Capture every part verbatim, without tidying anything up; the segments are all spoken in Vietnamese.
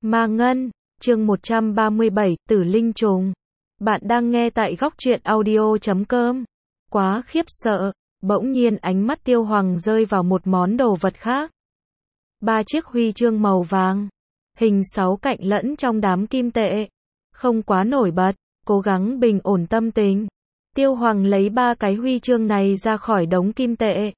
Ma Ngân, chương một trăm ba mươi bảy, Tử Linh Trùng. Bạn đang nghe tại góc truyện audio chấm com. Quá khiếp sợ, bỗng nhiên ánh mắt Tiêu Hoàng rơi vào một món đồ vật khác. Ba chiếc huy chương màu vàng, hình sáu cạnh lẫn trong đám kim tệ. Không quá nổi bật, cố gắng bình ổn tâm tình. Tiêu Hoàng lấy ba cái huy chương này ra khỏi đống kim tệ.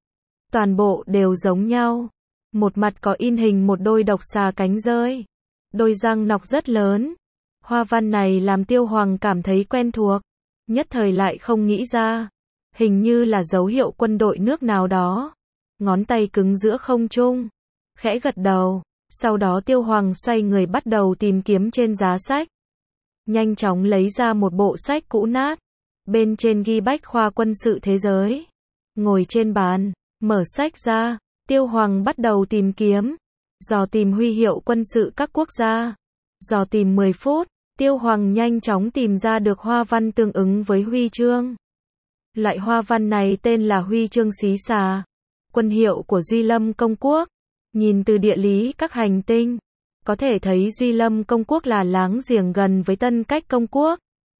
Toàn bộ đều giống nhau. Một mặt có in hình một đôi độc xà cánh rơi. Đôi răng nọc rất lớn. Hoa văn này làm Tiêu Hoàng cảm thấy quen thuộc. Nhất thời lại không nghĩ ra. Hình như là dấu hiệu quân đội nước nào đó. Ngón tay cứng giữa không trung. Khẽ gật đầu. Sau đó Tiêu Hoàng xoay người bắt đầu tìm kiếm trên giá sách. Nhanh chóng lấy ra một bộ sách cũ nát. Bên trên ghi bách khoa quân sự thế giới. Ngồi trên bàn, mở sách ra. Tiêu Hoàng bắt đầu tìm kiếm. Dò tìm huy hiệu quân sự các quốc gia. Dò tìm mười phút. Tiêu Hoàng nhanh chóng tìm ra được hoa văn tương ứng với huy chương. Loại hoa văn này tên là huy chương xí xà. Quân hiệu của Duy Lâm Công Quốc. Nhìn từ địa lý các hành tinh, có thể thấy Duy Lâm Công Quốc là láng giềng gần với Tân Cách Công Quốc.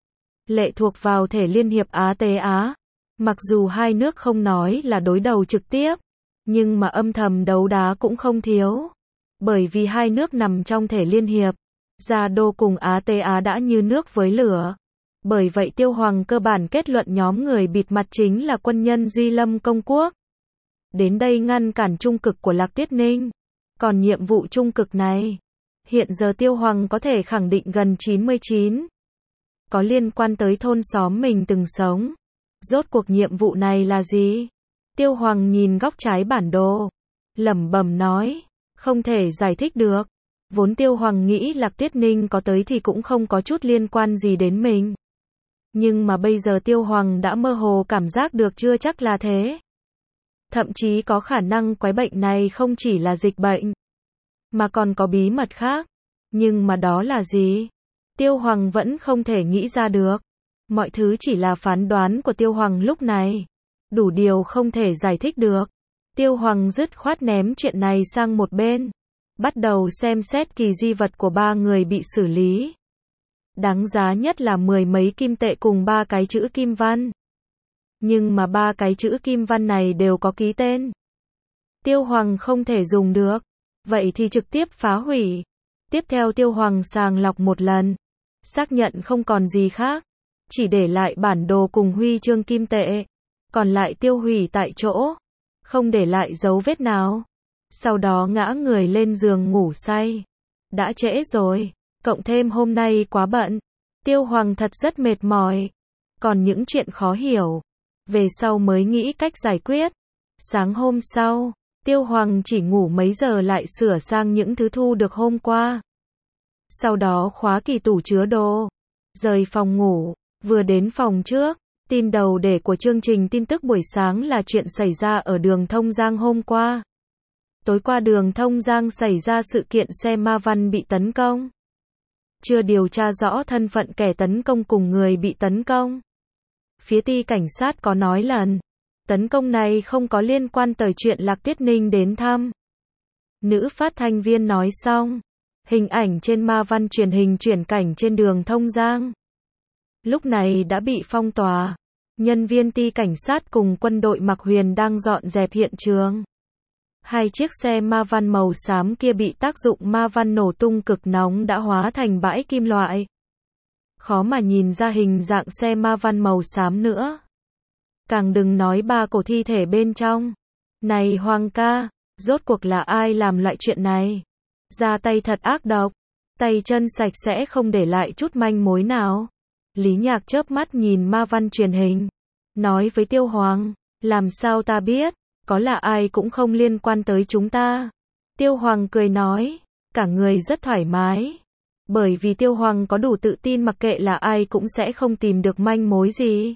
Lệ thuộc vào thể Liên hiệp Á Tế Á. Mặc dù hai nước không nói là đối đầu trực tiếp, nhưng mà âm thầm đấu đá cũng không thiếu. Bởi vì hai nước nằm trong thể Liên hiệp, Gia Đô cùng Á Tế Á đã như nước với lửa. Bởi vậy Tiêu Hoàng cơ bản kết luận nhóm người bịt mặt chính là quân nhân Duy Lâm Công Quốc. Đến đây ngăn cản trung cực của Lạc Tuyết Ninh. Còn nhiệm vụ trung cực này, hiện giờ Tiêu Hoàng có thể khẳng định gần chín mươi chín. Có liên quan tới thôn xóm mình từng sống. Rốt cuộc nhiệm vụ này là gì? Tiêu Hoàng nhìn góc trái bản đồ. Lẩm bẩm nói. Không thể giải thích được. Vốn Tiêu Hoàng nghĩ Lạc Tuyết Ninh có tới thì cũng không có chút liên quan gì đến mình. Nhưng mà bây giờ Tiêu Hoàng đã mơ hồ cảm giác được chưa chắc là thế. Thậm chí có khả năng quái bệnh này không chỉ là dịch bệnh, mà còn có bí mật khác. Nhưng mà đó là gì? Tiêu Hoàng vẫn không thể nghĩ ra được. Mọi thứ chỉ là phán đoán của Tiêu Hoàng lúc này. Đủ điều không thể giải thích được. Tiêu Hoàng dứt khoát ném chuyện này sang một bên. Bắt đầu xem xét kỳ di vật của ba người bị xử lý. Đáng giá nhất là mười mấy kim tệ cùng ba cái chữ kim văn. Nhưng mà ba cái chữ kim văn này đều có ký tên. Tiêu Hoàng không thể dùng được. Vậy thì trực tiếp phá hủy. Tiếp theo Tiêu Hoàng sàng lọc một lần. Xác nhận không còn gì khác. Chỉ để lại bản đồ cùng huy chương kim tệ. Còn lại tiêu hủy tại chỗ. Không để lại dấu vết nào. Sau đó ngã người lên giường ngủ say. Đã trễ rồi. Cộng thêm hôm nay quá bận. Tiêu Hoàng thật rất mệt mỏi. Còn những chuyện khó hiểu. Về sau mới nghĩ cách giải quyết. Sáng hôm sau, Tiêu Hoàng chỉ ngủ mấy giờ lại sửa sang những thứ thu được hôm qua. Sau đó khóa kỳ tủ chứa đồ. Rời phòng ngủ, vừa đến phòng trước. Tin đầu đề của chương trình tin tức buổi sáng là chuyện xảy ra ở đường Thông Giang hôm qua. Tối qua đường Thông Giang xảy ra sự kiện xe ma văn bị tấn công. Chưa điều tra rõ thân phận kẻ tấn công cùng người bị tấn công. Phía ty cảnh sát có nói lần tấn công này không có liên quan tới chuyện Lạc Tuyết Ninh đến thăm. Nữ phát thanh viên nói xong. Hình ảnh trên ma văn truyền hình chuyển cảnh trên đường Thông Giang. Lúc này đã bị phong tỏa. Nhân viên ty cảnh sát cùng quân đội Mặc Huyền đang dọn dẹp hiện trường. Hai chiếc xe ma văn màu xám kia bị tác dụng ma văn nổ tung cực nóng đã hóa thành bãi kim loại. Khó mà nhìn ra hình dạng xe ma văn màu xám nữa. Càng đừng nói ba cổ thi thể bên trong. Này Hoàng ca, rốt cuộc là ai làm loại chuyện này? Ra tay thật ác độc. Tay chân sạch sẽ không để lại chút manh mối nào. Lý Nhạc chớp mắt nhìn ma văn truyền hình. Nói với Tiêu Hoàng, làm sao ta biết, có là ai cũng không liên quan tới chúng ta. Tiêu Hoàng cười nói, cả người rất thoải mái. Bởi vì Tiêu Hoàng có đủ tự tin mặc kệ là ai cũng sẽ không tìm được manh mối gì.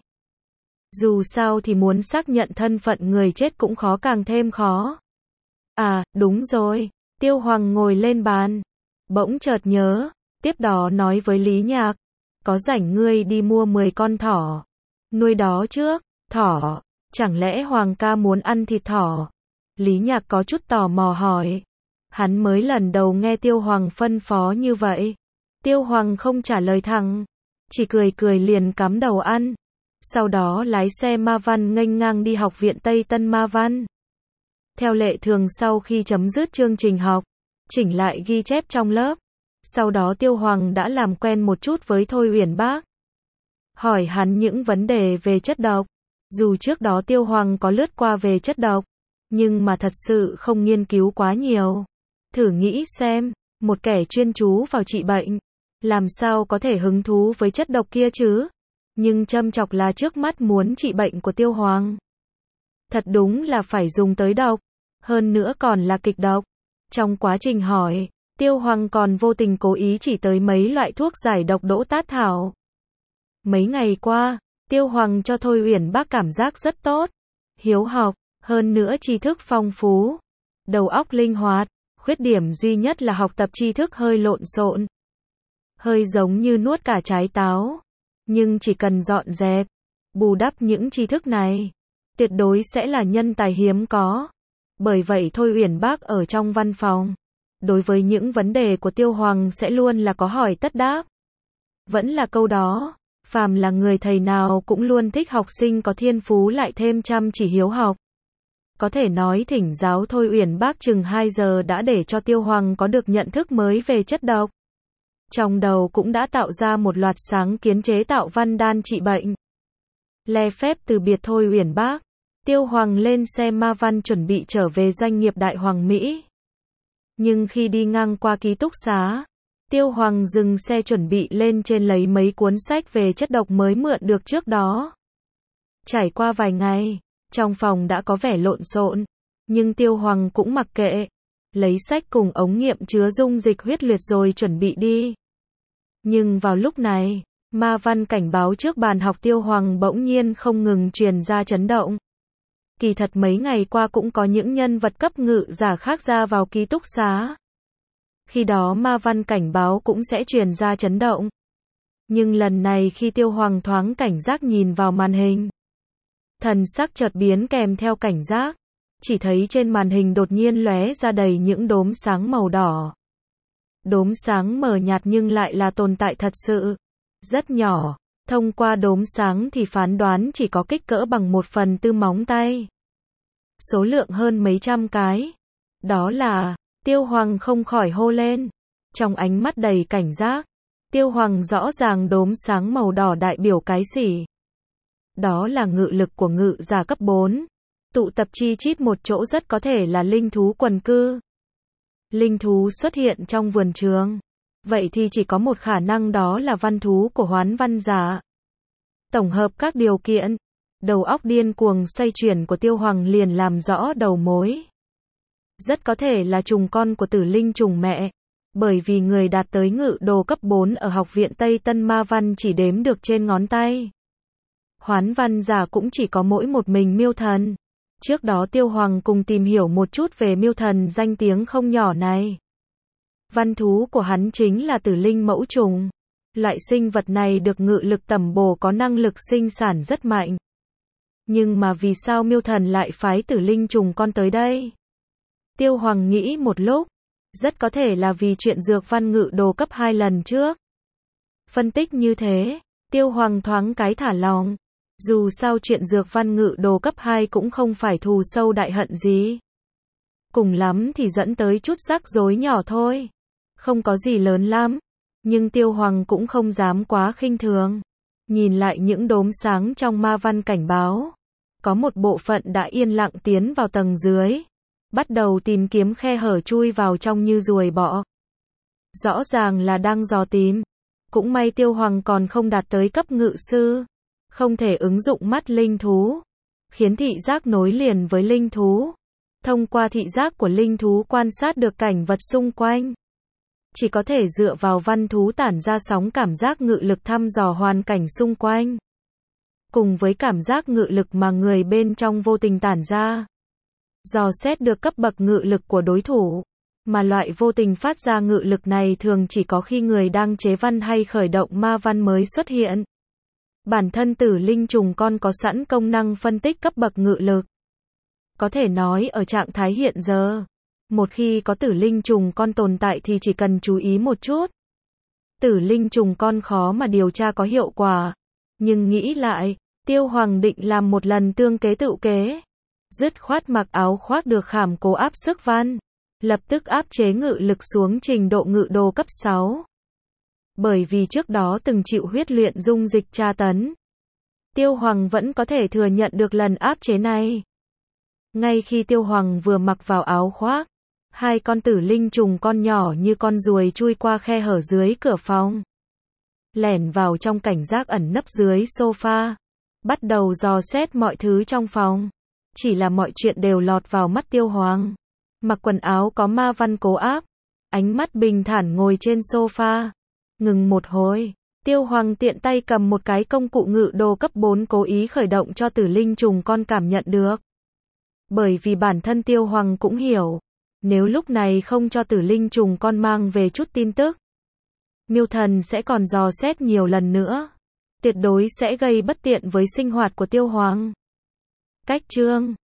Dù sao thì muốn xác nhận thân phận người chết cũng khó càng thêm khó. À, đúng rồi. Tiêu Hoàng ngồi lên bàn. Bỗng chợt nhớ. Tiếp đó nói với Lý Nhạc. Có rảnh ngươi đi mua mười con thỏ. Nuôi đó trước. Thỏ. Chẳng lẽ Hoàng ca muốn ăn thịt thỏ? Lý Nhạc có chút tò mò hỏi. Hắn mới lần đầu nghe Tiêu Hoàng phân phó như vậy. Tiêu Hoàng không trả lời thẳng, chỉ cười cười liền cắm đầu ăn. Sau đó lái xe Ma Văn nghênh ngang đi học viện Tây Tân Ma Văn. Theo lệ thường sau khi chấm dứt chương trình học, chỉnh lại ghi chép trong lớp. Sau đó Tiêu Hoàng đã làm quen một chút với Thôi Uyển Bác. Hỏi hắn những vấn đề về chất độc. Dù trước đó Tiêu Hoàng có lướt qua về chất độc, nhưng mà thật sự không nghiên cứu quá nhiều. Thử nghĩ xem, một kẻ chuyên chú vào trị bệnh, làm sao có thể hứng thú với chất độc kia chứ? Nhưng châm chọc là trước mắt muốn trị bệnh của Tiêu Hoàng. Thật đúng là phải dùng tới độc, hơn nữa còn là kịch độc. Trong quá trình hỏi, Tiêu Hoàng còn vô tình cố ý chỉ tới mấy loại thuốc giải độc đỗ tát thảo. Mấy ngày qua, Tiêu Hoàng cho Thôi Uyển Bác cảm giác rất tốt, hiếu học, hơn nữa tri thức phong phú, đầu óc linh hoạt, khuyết điểm duy nhất là học tập tri thức hơi lộn xộn. Hơi giống như nuốt cả trái táo, nhưng chỉ cần dọn dẹp, bù đắp những tri thức này, tuyệt đối sẽ là nhân tài hiếm có. Bởi vậy Thôi Uyển Bác ở trong văn phòng, đối với những vấn đề của Tiêu Hoàng sẽ luôn là có hỏi tất đáp. Vẫn là câu đó, phàm là người thầy nào cũng luôn thích học sinh có thiên phú lại thêm chăm chỉ hiếu học. Có thể nói thỉnh giáo Thôi Uyển Bác chừng hai giờ đã để cho Tiêu Hoàng có được nhận thức mới về chất độc. Trong đầu cũng đã tạo ra một loạt sáng kiến chế tạo văn đan trị bệnh. Le phép từ biệt Thôi Uyển Bác, Tiêu Hoàng lên xe Ma Văn chuẩn bị trở về doanh nghiệp Đại Hoàng Mỹ. Nhưng khi đi ngang qua ký túc xá, Tiêu Hoàng dừng xe chuẩn bị lên trên lấy mấy cuốn sách về chất độc mới mượn được trước đó. Trải qua vài ngày, trong phòng đã có vẻ lộn xộn, nhưng Tiêu Hoàng cũng mặc kệ, lấy sách cùng ống nghiệm chứa dung dịch huyết luyện rồi chuẩn bị đi. Nhưng vào lúc này, Ma Văn cảnh báo trước bàn học Tiêu Hoàng bỗng nhiên không ngừng truyền ra chấn động. Kỳ thật mấy ngày qua cũng có những nhân vật cấp ngự giả khác ra vào ký túc xá. Khi đó Ma Văn cảnh báo cũng sẽ truyền ra chấn động. Nhưng lần này khi Tiêu Hoàng thoáng cảnh giác nhìn vào màn hình, thần sắc chợt biến kèm theo cảnh giác, chỉ thấy trên màn hình đột nhiên lóe ra đầy những đốm sáng màu đỏ. Đốm sáng mờ nhạt nhưng lại là tồn tại thật sự, rất nhỏ, thông qua đốm sáng thì phán đoán chỉ có kích cỡ bằng một phần tư móng tay. Số lượng hơn mấy trăm cái. Đó là, Tiêu Hoàng không khỏi hô lên. Trong ánh mắt đầy cảnh giác, Tiêu Hoàng rõ ràng đốm sáng màu đỏ đại biểu cái gì. Đó là ngự lực của ngự giả cấp bốn. Tụ tập chi chít một chỗ rất có thể là linh thú quần cư. Linh thú xuất hiện trong vườn trường. Vậy thì chỉ có một khả năng, đó là văn thú của Hoán Văn giả. Tổng hợp các điều kiện, đầu óc điên cuồng xoay chuyển của Tiêu Hoàng liền làm rõ đầu mối. Rất có thể là trùng con của Tử Linh trùng mẹ, bởi vì người đạt tới ngự đồ cấp bốn ở học viện Tây Tân Ma Văn chỉ đếm được trên ngón tay. Hoán Văn giả cũng chỉ có mỗi một mình Miêu Thần. Trước đó Tiêu Hoàng cùng tìm hiểu một chút về Miêu Thần danh tiếng không nhỏ này. Văn thú của hắn chính là Tử Linh mẫu trùng. Loại sinh vật này được ngự lực tẩm bổ, có năng lực sinh sản rất mạnh. Nhưng mà vì sao Miêu Thần lại phái Tử Linh trùng con tới đây? Tiêu Hoàng nghĩ một lúc, rất có thể là vì chuyện dược văn ngự đồ cấp hai lần trước. Phân tích như thế, Tiêu Hoàng thoáng cái thả lòng. Dù sao chuyện dược văn ngự đồ cấp hai cũng không phải thù sâu đại hận gì. Cùng lắm thì dẫn tới chút rắc rối nhỏ thôi. Không có gì lớn lắm. Nhưng Tiêu Hoàng cũng không dám quá khinh thường. Nhìn lại những đốm sáng trong Ma Văn cảnh báo. Có một bộ phận đã yên lặng tiến vào tầng dưới. Bắt đầu tìm kiếm khe hở chui vào trong như ruồi bọ. Rõ ràng là đang dò tìm. Cũng may Tiêu Hoàng còn không đạt tới cấp ngự sư. Không thể ứng dụng mắt linh thú. Khiến thị giác nối liền với linh thú. Thông qua thị giác của linh thú quan sát được cảnh vật xung quanh. Chỉ có thể dựa vào văn thú tản ra sóng cảm giác ngự lực thăm dò hoàn cảnh xung quanh. Cùng với cảm giác ngự lực mà người bên trong vô tình tản ra. Dò xét được cấp bậc ngự lực của đối thủ. Mà loại vô tình phát ra ngự lực này thường chỉ có khi người đang chế văn hay khởi động ma văn mới xuất hiện. Bản thân Tử Linh trùng con có sẵn công năng phân tích cấp bậc ngự lực. Có thể nói ở trạng thái hiện giờ, Một khi có tử linh trùng con tồn tại thì chỉ cần chú ý một chút. Tử linh trùng con khó mà điều tra có hiệu quả. Nhưng nghĩ lại, Tiêu Hoàng định làm một lần tương kế tự kế. Dứt khoát mặc áo khoác được khảm cố áp sức văn. Lập tức áp chế ngự lực xuống trình độ ngự đồ cấp sáu. Bởi vì trước đó từng chịu huyết luyện dung dịch tra tấn. Tiêu Hoàng vẫn có thể thừa nhận được lần áp chế này. Ngay khi Tiêu Hoàng vừa mặc vào áo khoác, hai con tử linh trùng con nhỏ như con ruồi chui qua khe hở dưới cửa phòng. Lẻn vào trong cảnh giác ẩn nấp dưới sofa. Bắt đầu dò xét mọi thứ trong phòng. Chỉ là mọi chuyện đều lọt vào mắt Tiêu Hoàng. Mặc quần áo có ma văn cố áp. Ánh mắt bình thản ngồi trên sofa. Ngừng một hồi. Tiêu Hoàng tiện tay cầm một cái công cụ ngự đồ cấp bốn cố ý khởi động cho tử linh trùng con cảm nhận được. Bởi vì bản thân Tiêu Hoàng cũng hiểu. Nếu lúc này không cho tử linh trùng con mang về chút tin tức, Miêu Thần sẽ còn dò xét nhiều lần nữa. Tuyệt đối sẽ gây bất tiện với sinh hoạt của Tiêu Hoàng. Cách chương